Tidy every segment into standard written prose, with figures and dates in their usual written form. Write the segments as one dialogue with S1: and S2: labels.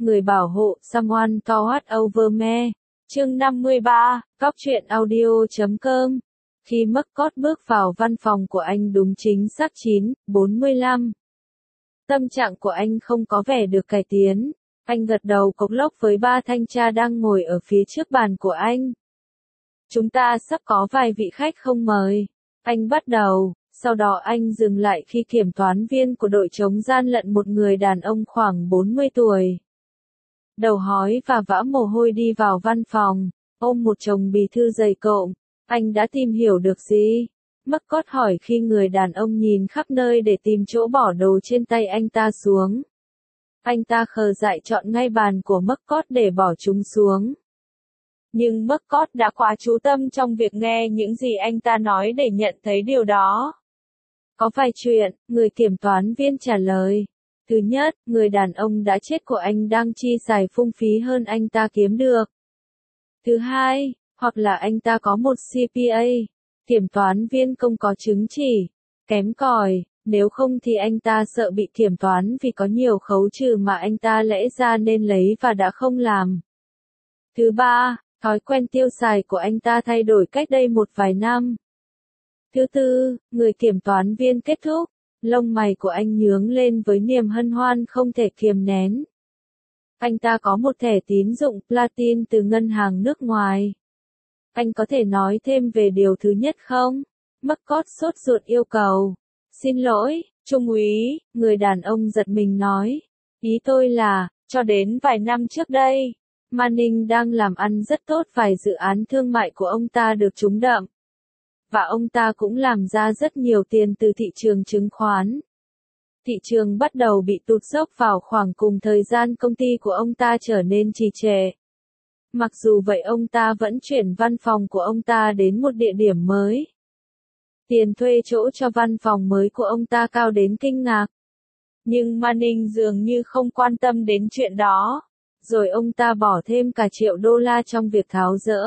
S1: người bảo hộ, someone to watch over me. Chương 53, Cóc truyện audio.com. Khi McCord bước vào văn phòng của anh đúng chính xác 9:45. Tâm trạng của anh không có vẻ được cải tiến. Anh gật đầu cộc lốc với ba thanh tra đang ngồi ở phía trước bàn của anh. Chúng ta sắp có vài vị khách không mời. Anh bắt đầu, sau đó anh dừng lại khi kiểm toán viên của đội chống gian lận, một người đàn ông khoảng 40 tuổi. Đầu hói và vã mồ hôi đi vào văn phòng, ôm một chồng bì thư dày cộm. Anh đã tìm hiểu được gì? McCord hỏi khi người đàn ông nhìn khắp nơi để tìm chỗ bỏ đồ trên tay anh ta xuống. Anh ta khờ dại chọn ngay bàn của McCord để bỏ chúng xuống. Nhưng McCord đã quá chú tâm trong việc nghe những gì anh ta nói để nhận thấy điều đó. Có vài chuyện, người kiểm toán viên trả lời. Thứ nhất, người đàn ông đã chết của anh đang chi xài phung phí hơn anh ta kiếm được. Thứ hai, hoặc là anh ta có một CPA, kiểm toán viên không có chứng chỉ, kém cỏi, nếu không thì anh ta sợ bị kiểm toán vì có nhiều khấu trừ mà anh ta lẽ ra nên lấy và đã không làm. Thứ ba, thói quen tiêu xài của anh ta thay đổi cách đây một vài năm. Thứ tư, người kiểm toán viên kết thúc, lông mày của anh nhướng lên với niềm hân hoan không thể kiềm nén. Anh ta có một thẻ tín dụng Platin từ ngân hàng nước ngoài. Anh có thể nói thêm về điều thứ nhất không? McCord sốt ruột yêu cầu. Xin lỗi, Trung úy, người đàn ông giật mình nói. Ý tôi là, cho đến vài năm trước đây, Manning đang làm ăn rất tốt, vài dự án thương mại của ông ta được trúng đậm. Và ông ta cũng làm ra rất nhiều tiền từ thị trường chứng khoán. Thị trường bắt đầu bị tụt dốc vào khoảng cùng thời gian công ty của ông ta trở nên trì trệ. Mặc dù vậy ông ta vẫn chuyển văn phòng của ông ta đến một địa điểm mới. Tiền thuê chỗ cho văn phòng mới của ông ta cao đến kinh ngạc. Nhưng Manning dường như không quan tâm đến chuyện đó. Rồi ông ta bỏ thêm cả $1,000,000 trong việc tháo dỡ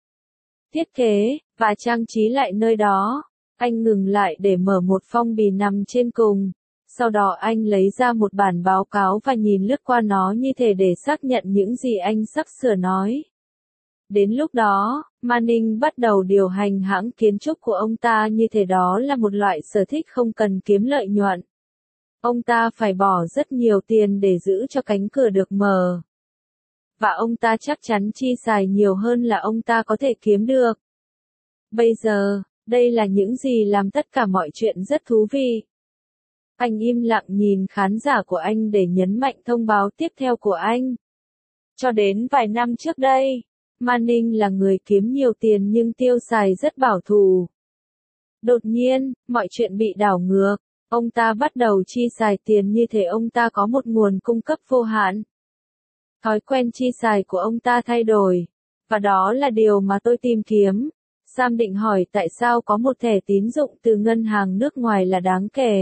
S1: thiết kế và trang trí lại nơi đó. Anh ngừng lại để mở một phong bì nằm trên cùng. Sau đó anh lấy ra một bản báo cáo và nhìn lướt qua nó như thể để xác nhận những gì anh sắp sửa nói. Đến lúc đó, Manning bắt đầu điều hành hãng kiến trúc của ông ta như thể đó là một loại sở thích không cần kiếm lợi nhuận. Ông ta phải bỏ rất nhiều tiền để giữ cho cánh cửa được mở. Và ông ta chắc chắn chi xài nhiều hơn là ông ta có thể kiếm được. Bây giờ, đây là những gì làm tất cả mọi chuyện rất thú vị. Anh im lặng nhìn khán giả của anh để nhấn mạnh thông báo tiếp theo của anh. Cho đến vài năm trước đây, Manning là người kiếm nhiều tiền nhưng tiêu xài rất bảo thủ. Đột nhiên, mọi chuyện bị đảo ngược. Ông ta bắt đầu chi xài tiền như thể ông ta có một nguồn cung cấp vô hạn. Thói quen chi xài của ông ta thay đổi. Và đó là điều mà tôi tìm kiếm. Sam định hỏi tại sao có một thẻ tín dụng từ ngân hàng nước ngoài là đáng kể.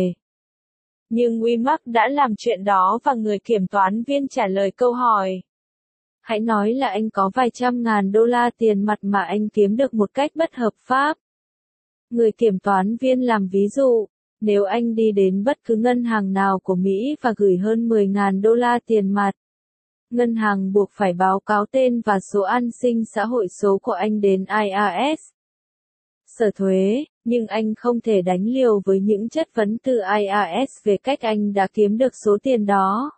S1: Nhưng Wimark đã làm chuyện đó và người kiểm toán viên trả lời câu hỏi. Hãy nói là anh có vài trăm ngàn đô la tiền mặt mà anh kiếm được một cách bất hợp pháp. Người kiểm toán viên làm ví dụ, nếu anh đi đến bất cứ ngân hàng nào của Mỹ và gửi hơn 10.000 đô la tiền mặt, ngân hàng buộc phải báo cáo tên và số an sinh xã hội số của anh đến IRS. Sở thuế, nhưng anh không thể đánh liều với những chất vấn từ IRS về cách anh đã kiếm được số tiền đó.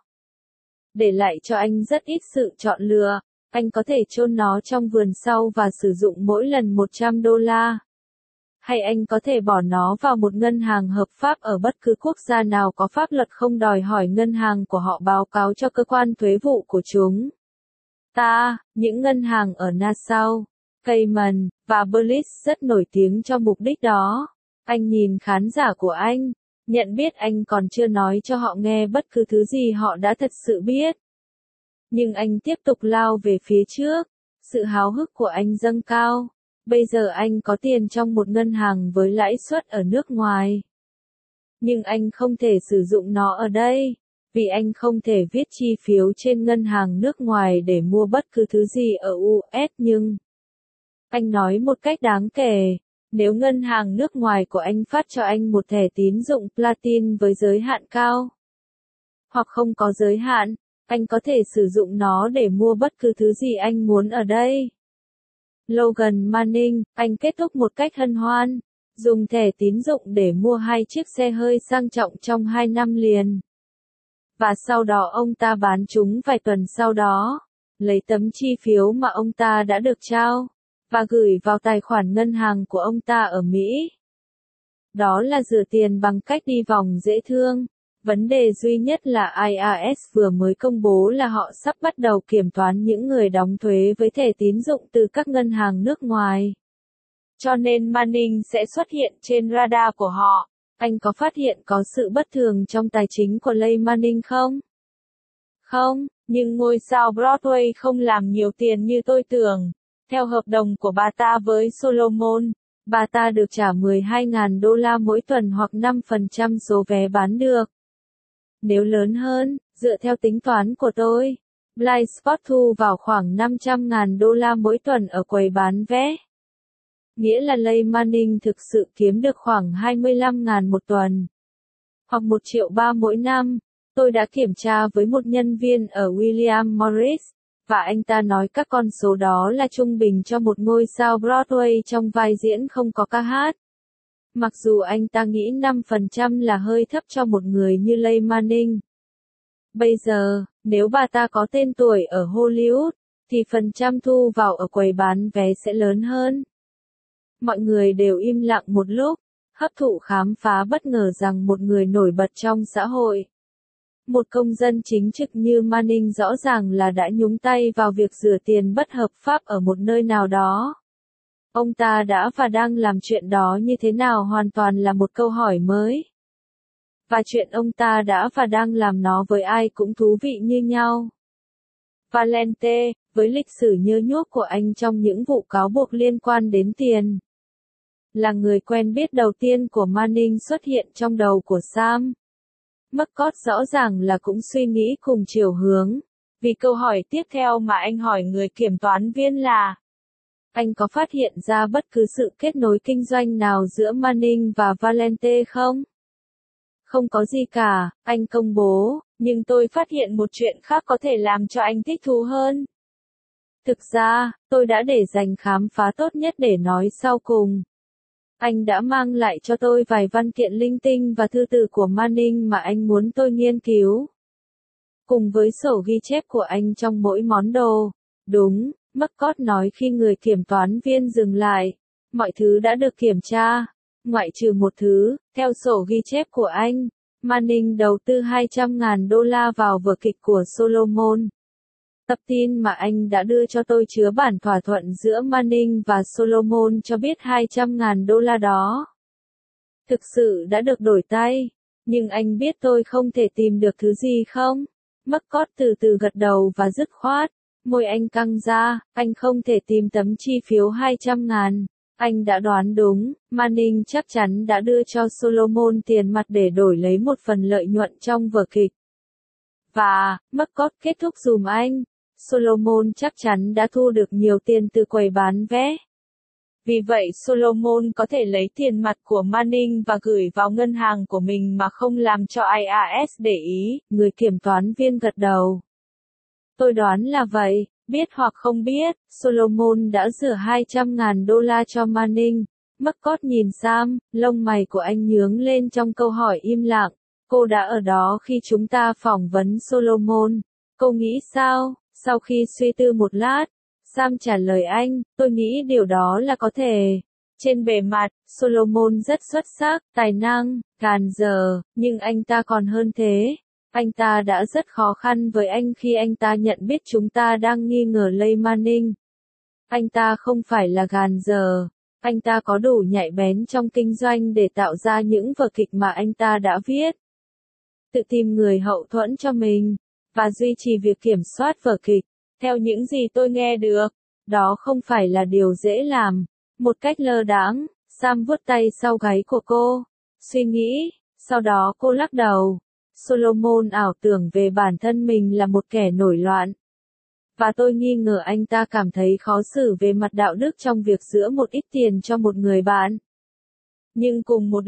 S1: Để lại cho anh rất ít sự chọn lựa, anh có thể chôn nó trong vườn sau và sử dụng mỗi lần 100 đô la. Hay anh có thể bỏ nó vào một ngân hàng hợp pháp ở bất cứ quốc gia nào có pháp luật không đòi hỏi ngân hàng của họ báo cáo cho cơ quan thuế vụ của chúng. Những ngân hàng ở Nassau, Cayman, và Belize rất nổi tiếng cho mục đích đó. Anh nhìn khán giả của anh, nhận biết anh còn chưa nói cho họ nghe bất cứ thứ gì họ đã thật sự biết. Nhưng anh tiếp tục lao về phía trước, sự háo hức của anh dâng cao. Bây giờ anh có tiền trong một ngân hàng với lãi suất ở nước ngoài. Nhưng anh không thể sử dụng nó ở đây, vì anh không thể viết chi phiếu trên ngân hàng nước ngoài để mua bất cứ thứ gì ở US. Nhưng anh nói một cách đáng kể, nếu ngân hàng nước ngoài của anh phát cho anh một thẻ tín dụng Platin với giới hạn cao, hoặc không có giới hạn, Anh có thể sử dụng nó để mua bất cứ thứ gì anh muốn ở đây. Logan Manning, anh kết thúc một cách hân hoan. Dùng thẻ tín dụng để mua 2 chiếc xe hơi sang trọng trong 2 năm liền. Và sau đó ông ta bán chúng vài tuần sau đó. Lấy tấm chi phiếu mà ông ta đã được trao. Và gửi vào tài khoản ngân hàng của ông ta ở Mỹ. Đó là rửa tiền bằng cách đi vòng dễ thương. Vấn đề duy nhất là IRS vừa mới công bố là họ sắp bắt đầu kiểm toán những người đóng thuế với thẻ tín dụng từ các ngân hàng nước ngoài. Cho nên Manning sẽ xuất hiện trên radar của họ. Anh có phát hiện có sự bất thường trong tài chính của Leigh Manning không? Không, nhưng ngôi sao Broadway không làm nhiều tiền như tôi tưởng. Theo hợp đồng của bà ta với Solomon, bà ta được trả $12.000 mỗi tuần hoặc 5% số vé bán được. Nếu lớn hơn, dựa theo tính toán của tôi, Blind Spot thu vào khoảng $500.000 mỗi tuần ở quầy bán vé. Nghĩa là Leigh Manning thực sự kiếm được khoảng $25.000 một tuần. Hoặc $1.3 triệu mỗi năm. Tôi đã kiểm tra với một nhân viên ở William Morris, và anh ta nói các con số đó là trung bình cho một ngôi sao Broadway trong vai diễn không có ca hát. Mặc dù anh ta nghĩ 5% là hơi thấp cho một người như Leigh Manning. Bây giờ, nếu bà ta có tên tuổi ở Hollywood, thì phần trăm thu vào ở quầy bán vé sẽ lớn hơn. Mọi người đều im lặng một lúc, hấp thụ khám phá bất ngờ rằng một người nổi bật trong xã hội. Một công dân chính trực như Manning rõ ràng là đã nhúng tay vào việc rửa tiền bất hợp pháp ở một nơi nào đó. Ông ta đã và đang làm chuyện đó như thế nào hoàn toàn là một câu hỏi mới. Và chuyện ông ta đã và đang làm nó với ai cũng thú vị như nhau. Valente, với lịch sử nhơ nhuốc của anh trong những vụ cáo buộc liên quan đến tiền, là người quen biết đầu tiên của Manning xuất hiện trong đầu của Sam. McCord rõ ràng là cũng suy nghĩ cùng chiều hướng, vì câu hỏi tiếp theo mà anh hỏi người kiểm toán viên là: anh có phát hiện ra bất cứ sự kết nối kinh doanh nào giữa Manning và Valente không? Không có gì cả, anh công bố, nhưng tôi phát hiện một chuyện khác có thể làm cho anh thích thú hơn. Thực ra, tôi đã để dành khám phá tốt nhất để nói sau cùng. Anh đã mang lại cho tôi vài văn kiện linh tinh và thư từ của Manning mà anh muốn tôi nghiên cứu. Cùng với sổ ghi chép của anh trong mỗi món đồ. Đúng, McCord nói khi người kiểm toán viên dừng lại. Mọi thứ đã được kiểm tra. Ngoại trừ một thứ, theo sổ ghi chép của anh, Manning đầu tư $200.000 vào vở kịch của Solomon. Tập tin mà anh đã đưa cho tôi chứa bản thỏa thuận giữa Manning và Solomon cho biết $200.000 đó thực sự đã được đổi tay. Nhưng anh biết tôi không thể tìm được thứ gì không? McCord từ từ gật đầu và dứt khoát. Môi anh căng ra, anh không thể tìm tấm chi phiếu 200.000. Anh đã đoán đúng, Manning chắc chắn đã đưa cho Solomon tiền mặt để đổi lấy một phần lợi nhuận trong vở kịch. Và, McCord kết thúc dùm anh. Solomon chắc chắn đã thu được nhiều tiền từ quầy bán vé. Vì vậy Solomon có thể lấy tiền mặt của Manning và gửi vào ngân hàng của mình mà không làm cho IRS để ý, người kiểm toán viên gật đầu. Tôi đoán là vậy, biết hoặc không biết, Solomon đã rửa $200.000 cho Manning. McCord nhìn Sam, lông mày của anh nhướng lên trong câu hỏi im lặng. Cô đã ở đó khi chúng ta phỏng vấn Solomon. Cô nghĩ sao? Sau khi suy tư một lát, Sam trả lời anh, tôi nghĩ điều đó là có thể. Trên bề mặt, Solomon rất xuất sắc, tài năng, càn dở, nhưng anh ta còn hơn thế. Anh ta đã rất khó khăn với anh khi anh ta nhận biết chúng ta đang nghi ngờ Leigh Manning. Anh ta không phải là gàn dở. Anh ta có đủ nhạy bén trong kinh doanh để tạo ra những vở kịch mà anh ta đã viết. Tự tìm người hậu thuẫn cho mình, và duy trì việc kiểm soát vở kịch. Theo những gì tôi nghe được, đó không phải là điều dễ làm. Một cách lơ đãng, Sam vuốt tay sau gáy của cô. Suy nghĩ, sau đó cô lắc đầu. Solomon ảo tưởng về bản thân mình là một kẻ nổi loạn. Và tôi nghi ngờ anh ta cảm thấy khó xử về mặt đạo đức trong việc giữ một ít tiền cho một người bạn. Nhưng cùng một lúc,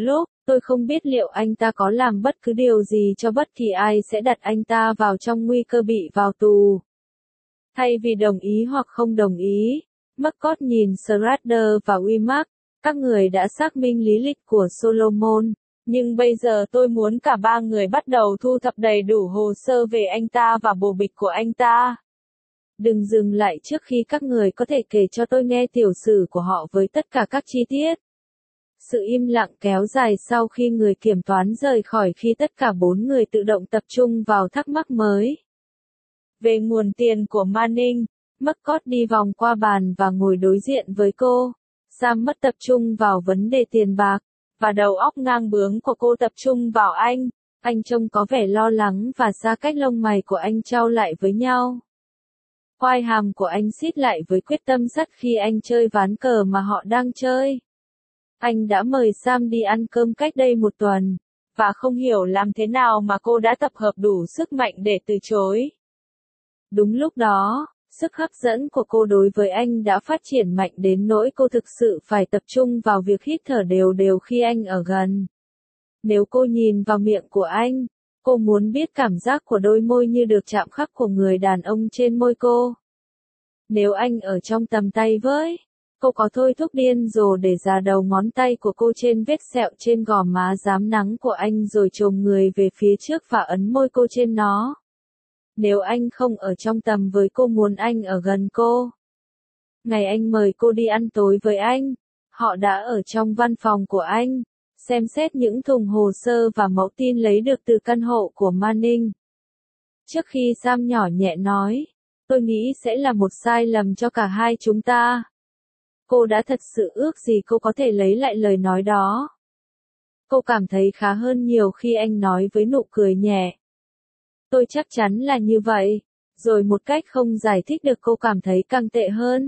S1: Tôi không biết liệu anh ta có làm bất cứ điều gì cho bất kỳ ai sẽ đặt anh ta vào trong nguy cơ bị vào tù. Thay vì đồng ý hoặc không đồng ý, McCord nhìn Schrader và Weimar, các người đã xác minh lý lịch của Solomon, nhưng bây giờ tôi muốn cả ba người bắt đầu thu thập đầy đủ hồ sơ về anh ta và bồ bịch của anh ta. Đừng dừng lại trước khi các người có thể kể cho tôi nghe tiểu sử của họ với tất cả các chi tiết. Sự im lặng kéo dài sau khi người kiểm toán rời khỏi khi tất cả bốn người tự động tập trung vào thắc mắc mới. Về nguồn tiền của Manning, McCord đi vòng qua bàn và ngồi đối diện với cô. Sam mất tập trung vào vấn đề tiền bạc, và đầu óc ngang bướng của cô tập trung vào anh. Anh trông có vẻ lo lắng và xa cách lông mày của anh chau lại với nhau. Quai hàm của anh siết lại với quyết tâm sắt khi anh chơi ván cờ mà họ đang chơi. Anh đã mời Sam đi ăn cơm cách đây một tuần, và không hiểu làm thế nào mà cô đã tập hợp đủ sức mạnh để từ chối. Đúng lúc đó, sức hấp dẫn của cô đối với anh đã phát triển mạnh đến nỗi cô thực sự phải tập trung vào việc hít thở đều đều khi anh ở gần. Nếu cô nhìn vào miệng của anh, cô muốn biết cảm giác của đôi môi như được chạm khắc của người đàn ông trên môi cô. Nếu anh ở trong tầm tay với, cô có thôi thúc điên rồ để già đầu ngón tay của cô trên vết sẹo trên gò má rám nắng của anh rồi chồm người về phía trước và ấn môi cô trên nó. Nếu anh không ở trong tầm với cô muốn anh ở gần cô. Ngày anh mời cô đi ăn tối với anh, họ đã ở trong văn phòng của anh, xem xét những thùng hồ sơ và mẫu tin lấy được từ căn hộ của Manning. Trước khi Sam nhỏ nhẹ nói, tôi nghĩ sẽ là một sai lầm cho cả hai chúng ta. Cô đã thật sự ước gì cô có thể lấy lại lời nói đó. Cô cảm thấy khá hơn nhiều khi anh nói với nụ cười nhẹ. Tôi chắc chắn là như vậy. Rồi một cách không giải thích được cô cảm thấy càng tệ hơn.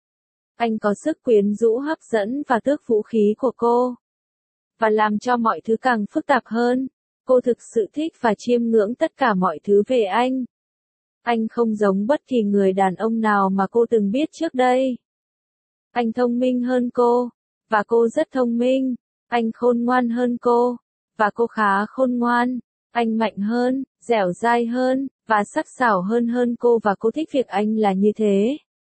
S1: Anh có sức quyến rũ hấp dẫn và tước vũ khí của cô. Và làm cho mọi thứ càng phức tạp hơn. Cô thực sự thích và chiêm ngưỡng tất cả mọi thứ về anh. Anh không giống bất kỳ người đàn ông nào mà cô từng biết trước đây. Anh thông minh hơn cô, và cô rất thông minh. Anh khôn ngoan hơn cô, và cô khá khôn ngoan. Anh mạnh hơn, dẻo dai hơn, và sắc sảo hơn cô và cô thích việc anh là như thế.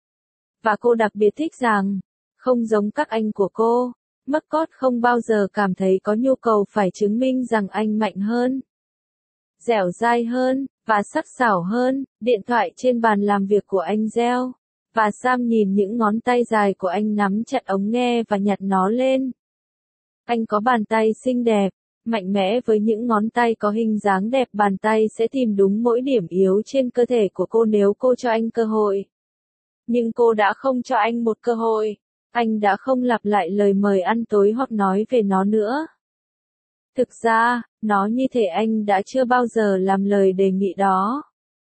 S1: Và cô đặc biệt thích rằng, không giống các anh của cô, McCord không bao giờ cảm thấy có nhu cầu phải chứng minh rằng anh mạnh hơn, dẻo dai hơn, và sắc sảo hơn. Điện thoại trên bàn làm việc của anh reo, và Sam nhìn những ngón tay dài của anh nắm chặt ống nghe và nhặt nó lên. Anh có bàn tay xinh đẹp, mạnh mẽ với những ngón tay có hình dáng đẹp. Bàn tay sẽ tìm đúng mỗi điểm yếu trên cơ thể của cô nếu cô cho anh cơ hội. Nhưng cô đã không cho anh một cơ hội. Anh đã không lặp lại lời mời ăn tối hoặc nói về nó nữa. Thực ra, nó như thể anh đã chưa bao giờ làm lời đề nghị đó.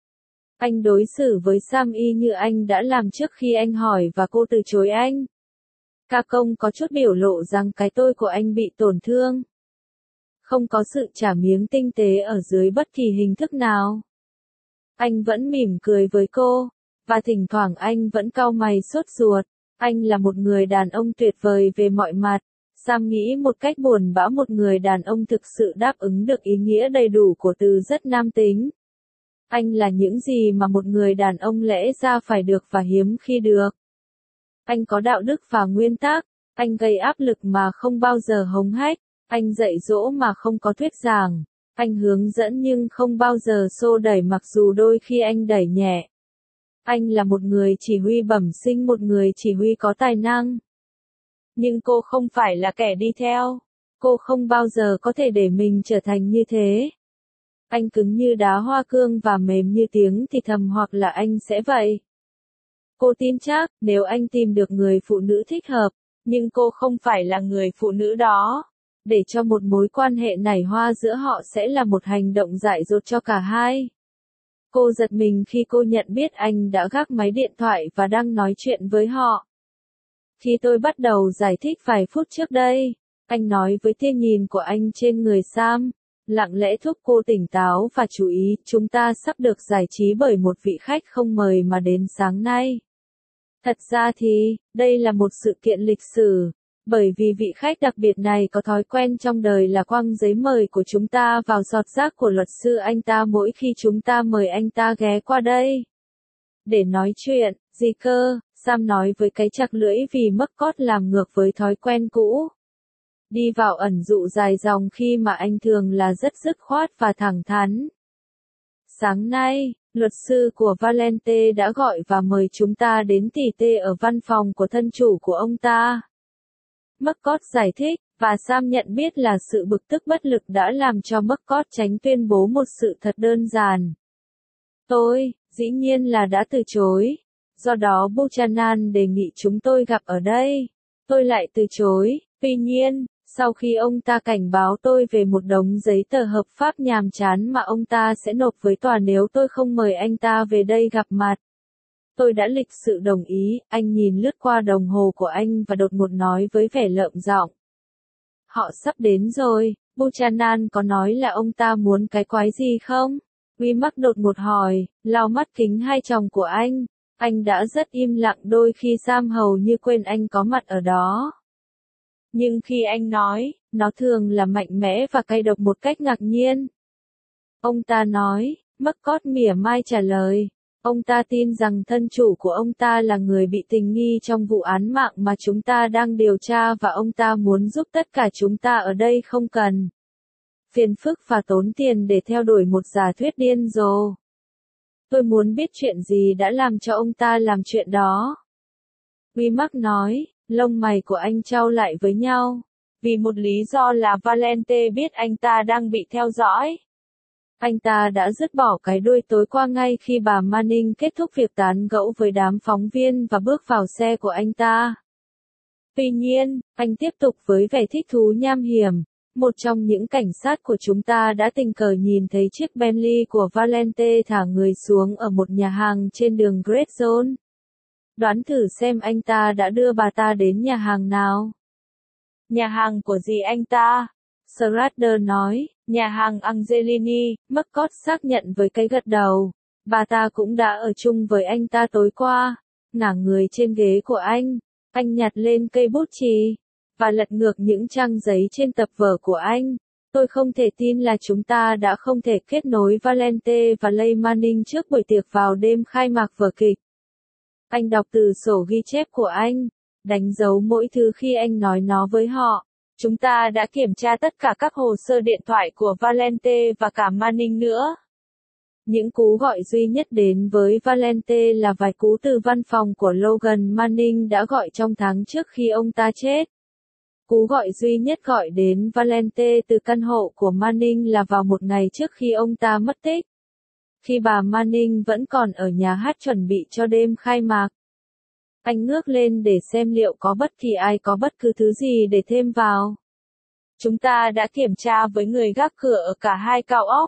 S1: Anh đối xử với Sam y như anh đã làm trước khi anh hỏi và cô từ chối anh. Ca công có chút biểu lộ rằng cái tôi của anh bị tổn thương. Không có sự trả miếng tinh tế ở dưới bất kỳ hình thức nào. Anh vẫn mỉm cười với cô, và thỉnh thoảng anh vẫn cau mày sốt ruột. Anh là một người đàn ông tuyệt vời về mọi mặt. Sam nghĩ một cách buồn bã một người đàn ông thực sự đáp ứng được ý nghĩa đầy đủ của từ rất nam tính. Anh là những gì mà một người đàn ông lẽ ra phải được và hiếm khi được. Anh có đạo đức và nguyên tắc, anh gây áp lực mà không bao giờ hống hách, anh dạy dỗ mà không có thuyết giảng, anh hướng dẫn nhưng không bao giờ xô đẩy mặc dù đôi khi anh đẩy nhẹ. Anh là một người chỉ huy bẩm sinh, một người chỉ huy có tài năng. Nhưng cô không phải là kẻ đi theo. Cô không bao giờ có thể để mình trở thành như thế. Anh cứng như đá hoa cương và mềm như tiếng thì thầm hoặc là anh sẽ vậy. Cô tin chắc, nếu anh tìm được người phụ nữ thích hợp, nhưng cô không phải là người phụ nữ đó. Để cho một mối quan hệ nảy hoa giữa họ sẽ là một hành động dại dột cho cả hai. Cô giật mình khi cô nhận biết anh đã gác máy điện thoại và đang nói chuyện với họ. Khi tôi bắt đầu giải thích vài phút trước đây, anh nói với tia nhìn của anh trên người Sam, lặng lẽ thúc cô tỉnh táo và chú ý, chúng ta sắp được giải trí bởi một vị khách không mời mà đến sáng nay. Thật ra thì, đây là một sự kiện lịch sử, Bởi vì vị khách đặc biệt này có thói quen trong đời là quăng giấy mời của chúng ta vào giọt rác của luật sư anh ta mỗi khi chúng ta mời anh ta ghé qua đây. Để nói chuyện, gì cơ, Sam nói với cái chặt lưỡi vì McCord làm ngược với thói quen cũ. Đi vào ẩn dụ dài dòng khi mà anh thường là rất dứt khoát và thẳng thắn. Sáng nay, luật sư của Valente đã gọi và mời chúng ta đến tỉ tê ở văn phòng của thân chủ của ông ta. McCord giải thích, và Sam nhận biết là sự bực tức bất lực đã làm cho McCord tránh tuyên bố một sự thật đơn giản. Tôi, dĩ nhiên là đã từ chối. Do đó Buchanan đề nghị chúng tôi gặp ở đây. Tôi lại từ chối, tuy nhiên, sau khi ông ta cảnh báo tôi về một đống giấy tờ hợp pháp nhàm chán mà ông ta sẽ nộp với tòa nếu tôi không mời anh ta về đây gặp mặt. Tôi đã lịch sự đồng ý, anh nhìn lướt qua đồng hồ của anh và đột ngột nói với vẻ lợm giọng. Họ sắp đến rồi, Buchanan có nói là ông ta muốn cái quái gì không? Wimack đột ngột hỏi, lau mắt kính hai tròng của anh. Anh đã rất im lặng đôi khi Sam hầu như quên anh có mặt ở đó. Nhưng khi anh nói, nó thường là mạnh mẽ và cay độc một cách ngạc nhiên. Ông ta nói, McCord mỉa mai trả lời. Ông ta tin rằng thân chủ của ông ta là người bị tình nghi trong vụ án mạng mà chúng ta đang điều tra và ông ta muốn giúp tất cả chúng ta ở đây không cần phiền phức và tốn tiền để theo đuổi một giả thuyết điên rồ. Tôi muốn biết chuyện gì đã làm cho ông ta làm chuyện đó. Wimack nói, lông mày của anh chau lại với nhau. Vì một lý do là Valente biết anh ta đang bị theo dõi. Anh ta đã dứt bỏ cái đuôi tối qua ngay khi bà Manning kết thúc việc tán gẫu với đám phóng viên và bước vào xe của anh ta. Tuy nhiên, anh tiếp tục với vẻ thích thú nham hiểm. Một trong những cảnh sát của chúng ta đã tình cờ nhìn thấy chiếc Bentley của Valente thả người xuống ở một nhà hàng trên đường Great Zone. Đoán thử xem anh ta đã đưa bà ta đến nhà hàng nào. Nhà hàng của gì anh ta? Schrader nói, nhà hàng Angelini, McCord xác nhận với cái gật đầu. Bà ta cũng đã ở chung với anh ta tối qua. Ngả người trên ghế của anh nhặt lên cây bút chì và lật ngược những trang giấy trên tập vở của anh. Tôi không thể tin là chúng ta đã không thể kết nối Valente và Leigh Manning trước buổi tiệc vào đêm khai mạc vở kịch. Anh đọc từ sổ ghi chép của anh, đánh dấu mỗi thứ khi anh nói nó với họ. Chúng ta đã kiểm tra tất cả các hồ sơ điện thoại của Valente và cả Manning nữa. Những cú gọi duy nhất đến với Valente là vài cú từ văn phòng của Logan Manning đã gọi trong tháng trước khi ông ta chết. Cú gọi duy nhất gọi đến Valente từ căn hộ của Manning là vào một ngày trước khi ông ta mất tích. Khi bà Manning vẫn còn ở nhà hát chuẩn bị cho đêm khai mạc. Anh ngước lên để xem liệu có bất kỳ ai có bất cứ thứ gì để thêm vào. Chúng ta đã kiểm tra với người gác cửa ở cả hai cao ốc.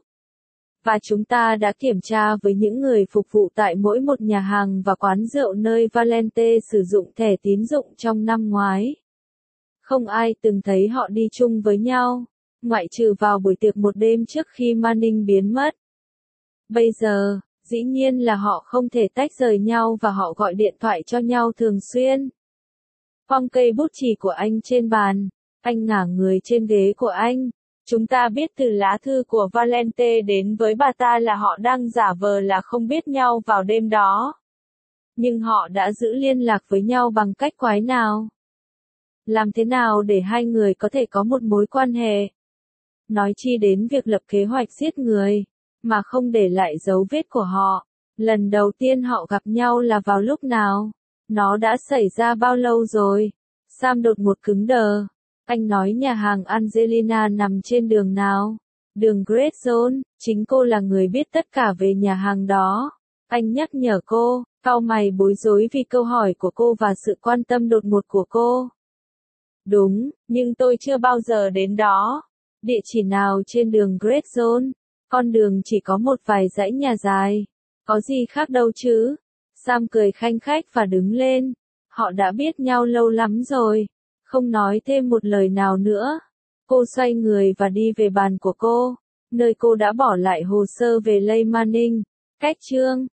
S1: Và chúng ta đã kiểm tra với những người phục vụ tại mỗi một nhà hàng và quán rượu nơi Valente sử dụng thẻ tín dụng trong năm ngoái. Không ai từng thấy họ đi chung với nhau, ngoại trừ vào buổi tiệc một đêm trước khi Manning biến mất. Bây giờ, dĩ nhiên là họ không thể tách rời nhau và họ gọi điện thoại cho nhau thường xuyên. Quăng cây bút chì của anh trên bàn, anh ngả người trên ghế của anh. Chúng ta biết từ lá thư của Valente đến với bà ta là họ đang giả vờ là không biết nhau vào đêm đó. Nhưng họ đã giữ liên lạc với nhau bằng cách quái nào? Làm thế nào để hai người có thể có một mối quan hệ? Nói chi đến việc lập kế hoạch giết người, mà không để lại dấu vết của họ. Lần đầu tiên họ gặp nhau là vào lúc nào? Nó đã xảy ra bao lâu rồi? Sam đột ngột cứng đờ. Anh nói nhà hàng Angelina nằm trên đường nào? Đường Great Zone, chính cô là người biết tất cả về nhà hàng đó. Anh nhắc nhở cô, cau mày bối rối vì câu hỏi của cô và sự quan tâm đột ngột của cô. Đúng, nhưng tôi chưa bao giờ đến đó. Địa chỉ nào trên đường Great Zone? Con đường chỉ có một vài dãy nhà dài. Có gì khác đâu chứ? Sam cười khanh khách và đứng lên. Họ đã biết nhau lâu lắm rồi. Không nói thêm một lời nào nữa. Cô xoay người và đi về bàn của cô, nơi cô đã bỏ lại hồ sơ về Leigh Manning. Cách chương